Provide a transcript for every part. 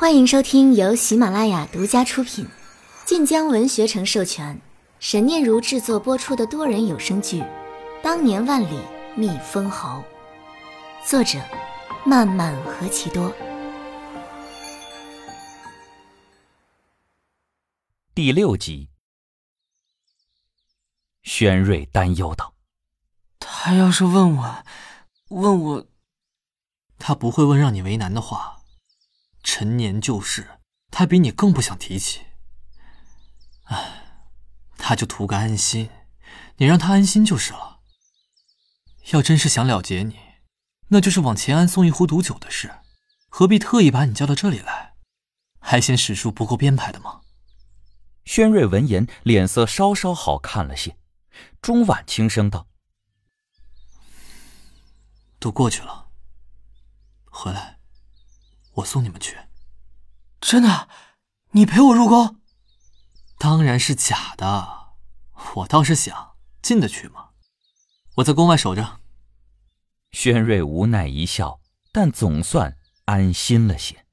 欢迎收听由喜马拉雅独家出品，晋江文学城授权，沈念如制作播出的多人有声剧《当年万里觅封侯》，作者漫漫何其多。 第6集。轩瑞担忧道： 他要是问我，他不会问让你为难的话。陈年旧事，他比你更不想提起。他就图个安心，你让他安心就是了。要真是想了结你，那就是往前安送一壶毒酒的事，何必特意把你叫到这里来？还嫌史书不够编排的吗？ 轩瑞闻言，脸色稍稍好看了些。钟婉轻声道： 都过去了，回来我送你们去。真的？你陪我入宫？当然是假的，我倒是想进得去吗？我在宫外守着。 轩瑞无奈一笑，但总算安心了些。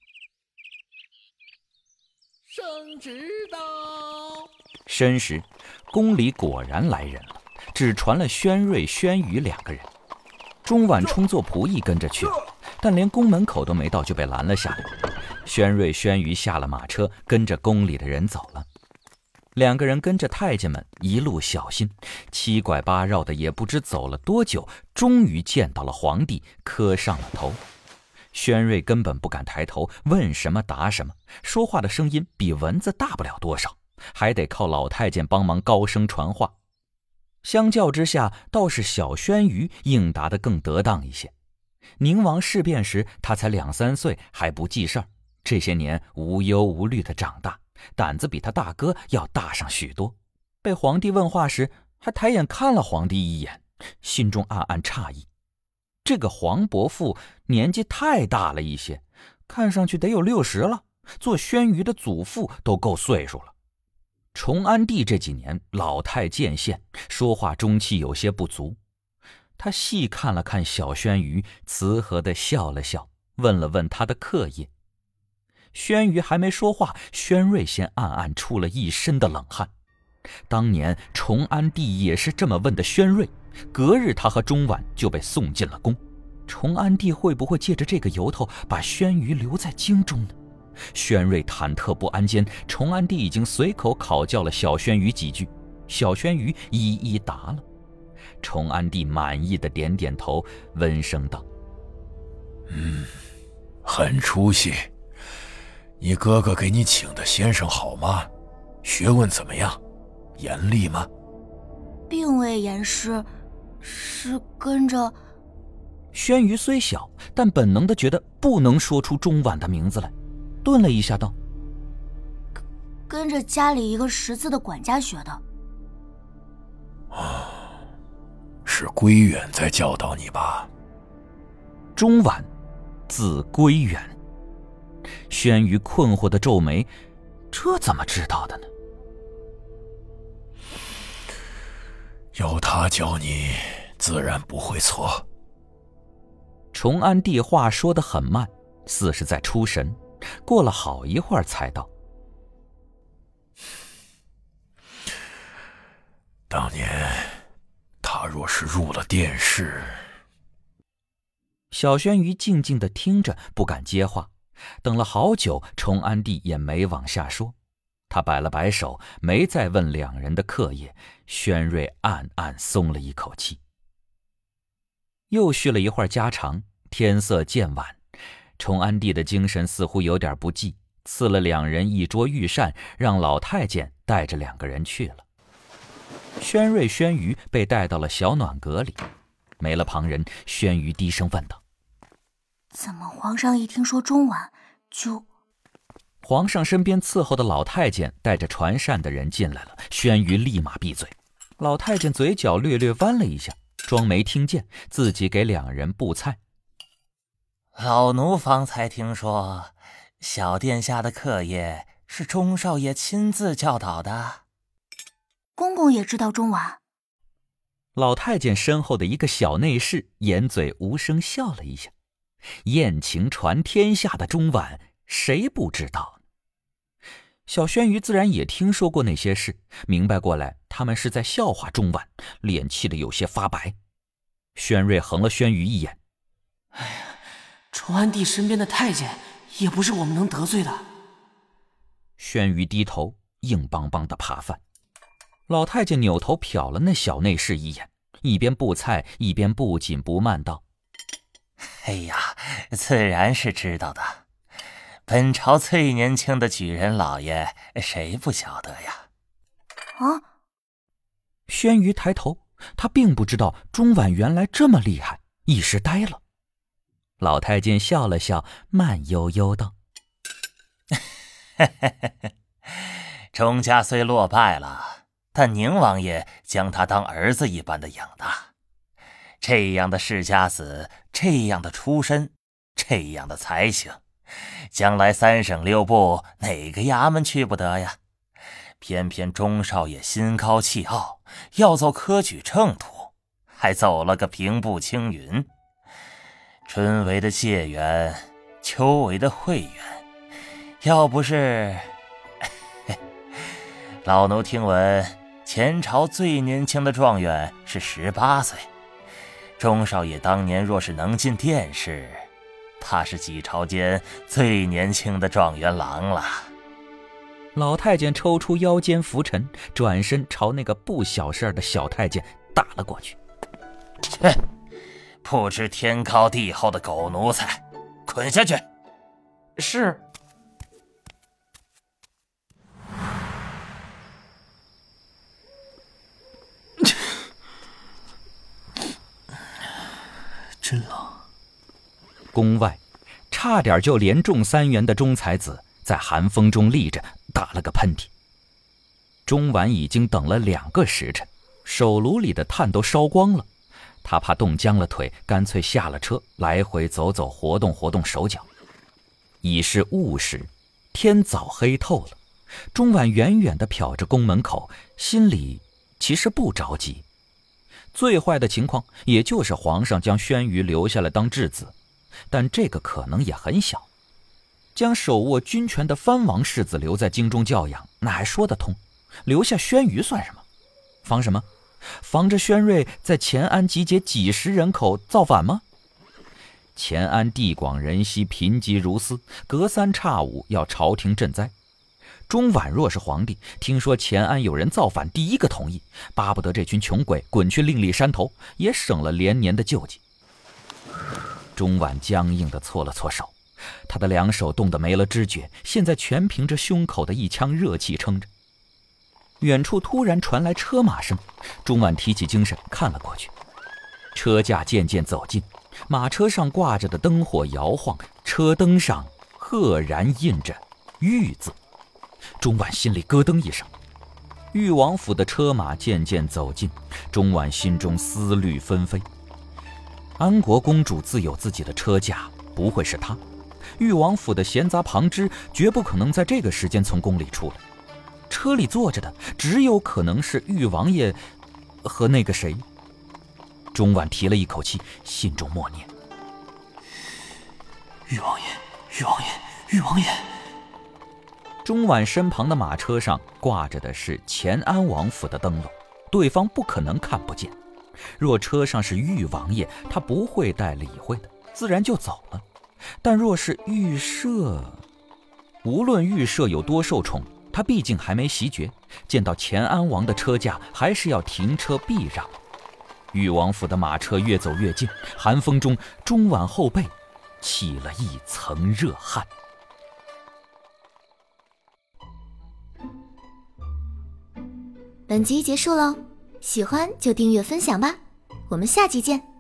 圣旨到。 申时，宫里果然来人了，只传了轩瑞、轩宇2个人。钟婉充作仆役跟着去了，但连宫门口都没到就被拦了下来。轩瑞、轩宇下了马车，跟着宫里的人走了。2个人跟着太监们一路小心，七拐八绕的，也不知走了多久，终于见到了皇帝，磕上了头。轩瑞根本不敢抬头，问什么答什么，说话的声音比蚊子大不了多少，还得靠老太监帮忙高声传话。相较之下，倒是小轩瑜应答得更得当一些。宁王事变时，他才2、3岁，还不记事儿，这些年无忧无虑地长大，胆子比他大哥要大上许多。被皇帝问话时，还抬眼看了皇帝一眼，心中暗暗诧异。这个黄伯父年纪太大了一些，看上去得有60了，做轩瑜的祖父都够岁数了。崇安帝这几年老态渐现，说话中气有些不足。他细看了看小轩瑜，慈和地笑了笑，问了问他的课业。轩瑜还没说话，轩瑞先暗暗出了一身的冷汗。当年崇安帝也是这么问的轩瑞，隔日他和钟婉就被送进了宫。崇安帝会不会借着这个由头把轩瑜留在京中呢？轩瑞忐忑不安间，崇安帝已经随口考教了小轩瑜几句，小轩瑜一一答了。崇安帝满意的点点头，温声道： 很出息。你哥哥给你请的先生好吗？学问怎么样？严厉吗？ 并未严师，是跟着。 轩瑜虽小，但本能地觉得不能说出钟婉的名字来，顿了一下道： 跟着家里一个识字的管家学的。 是归远在教导你吧？ 钟婉，字归远。轩瑜困惑地皱眉，这怎么知道的呢？ 有他教你，自然不会错。 崇安帝话说得很慢，似是在出神，过了好一会儿才道： 当年他若是入了殿试。 小轩瑜静静地听着，不敢接话。等了好久，崇安帝也没往下说。他摆了摆手，没再问2人的课业。轩瑞暗暗松了一口气。又叙了一会儿家常，天色渐晚，崇安帝的精神似乎有点不济，赐了2人一桌御膳，让老太监带着2个人去了。轩瑞、轩瑜被带到了小暖阁里，没了旁人，轩瑜低声问道： 怎么皇上一听说钟婉就…… 皇上身边伺候的老太监带着传膳的人进来了，轩瑜立马闭嘴。老太监嘴角略略弯了一下，装没听见，自己给2人布菜。 老奴方才听说，小殿下的课业是钟少爷亲自教导的。 公公也知道钟婉？ 老太监身后的一个小内侍掩嘴无声笑了一下。艳情传天下的钟婉谁不知道呢？小轩辕自然也听说过那些事，明白过来他们是在笑话钟婉，脸气得有些发白。轩瑞横了轩辕一眼： 哎呀，崇安帝身边的太监也不是我们能得罪的。 轩辕低头硬邦邦的扒饭。老太监扭头瞟了那小内侍一眼，一边布菜一边不紧不慢道： 哎呀，自然是知道的。本朝最年轻的举人老爷，谁不晓得呀？ 啊！ 轩辕抬头，他并不知道钟婉原来这么厉害，一时呆了。老太监笑了笑，慢悠悠道： 钟家虽落败了，但宁王爷将他当儿子一般的养大。这样的世家子，这样的出身，这样的才行，将来3省6部哪个衙门去不得呀？偏偏钟少爷心高气傲，要走科举正途，还走了个平步青云。春闱的解元，秋闱的会元，要不是老奴听闻前朝最年轻的状元是18岁，钟少爷当年若是能进殿试，他是几朝间最年轻的状元郎了。 老太监抽出腰间拂尘，转身朝那个不小事的小太监打了过去。 切，不知天高地厚的狗奴才，滚下去！ 是。真冷。 宫外差点就连中3元的钟才子在寒风中立着，打了个喷嚏。钟婉已经等了2个时辰，手炉里的炭都烧光了，他怕冻僵了腿，干脆下了车，来回走走，活动活动手脚。已是午时，天早黑透了。钟婉远远地瞟着宫门口，心里其实不着急。最坏的情况也就是皇上将轩辕留下来当质子，但这个可能也很小。将手握军权的藩王世子留在京中教养，那还说得通，留下轩辕算什么？防什么？防着轩瑞在乾安集结几十人口造反吗？乾安地广人稀，贫瘠如斯，隔3差5要朝廷赈灾。钟婉若是皇帝，听说乾安有人造反，第一个同意，巴不得这群穷鬼滚去另立山头，也省了连年的救济。钟婉僵硬地搓了搓手，他的2手冻得没了知觉，现在全凭着胸口的一腔热气撑着。远处突然传来车马声，钟婉提起精神看了过去，车架渐渐走近，马车上挂着的灯火摇晃，车灯上赫然印着玉字。钟婉心里咯噔一声。裕王府的车马渐渐走近，钟婉心中思虑纷飞。安国公主自有自己的车驾，不会是她。裕王府的闲杂旁支绝不可能在这个时间从宫里出来。车里坐着的只有可能是裕王爷和那个谁。钟婉提了一口气，心中默念： 裕王爷，裕王爷，裕王爷。 钟婉身旁的马车上挂着的是乾安王府的灯笼，对方不可能看不见。若车上是裕王爷，他不会带理会的，自然就走了。但若是裕赦，无论裕赦有多受宠，他毕竟还没袭爵，见到乾安王的车驾还是要停车避让。裕王府的马车越走越近，寒风中钟婉后背起了一层热汗。 本集结束喽，喜欢就订阅分享吧，我们下集见。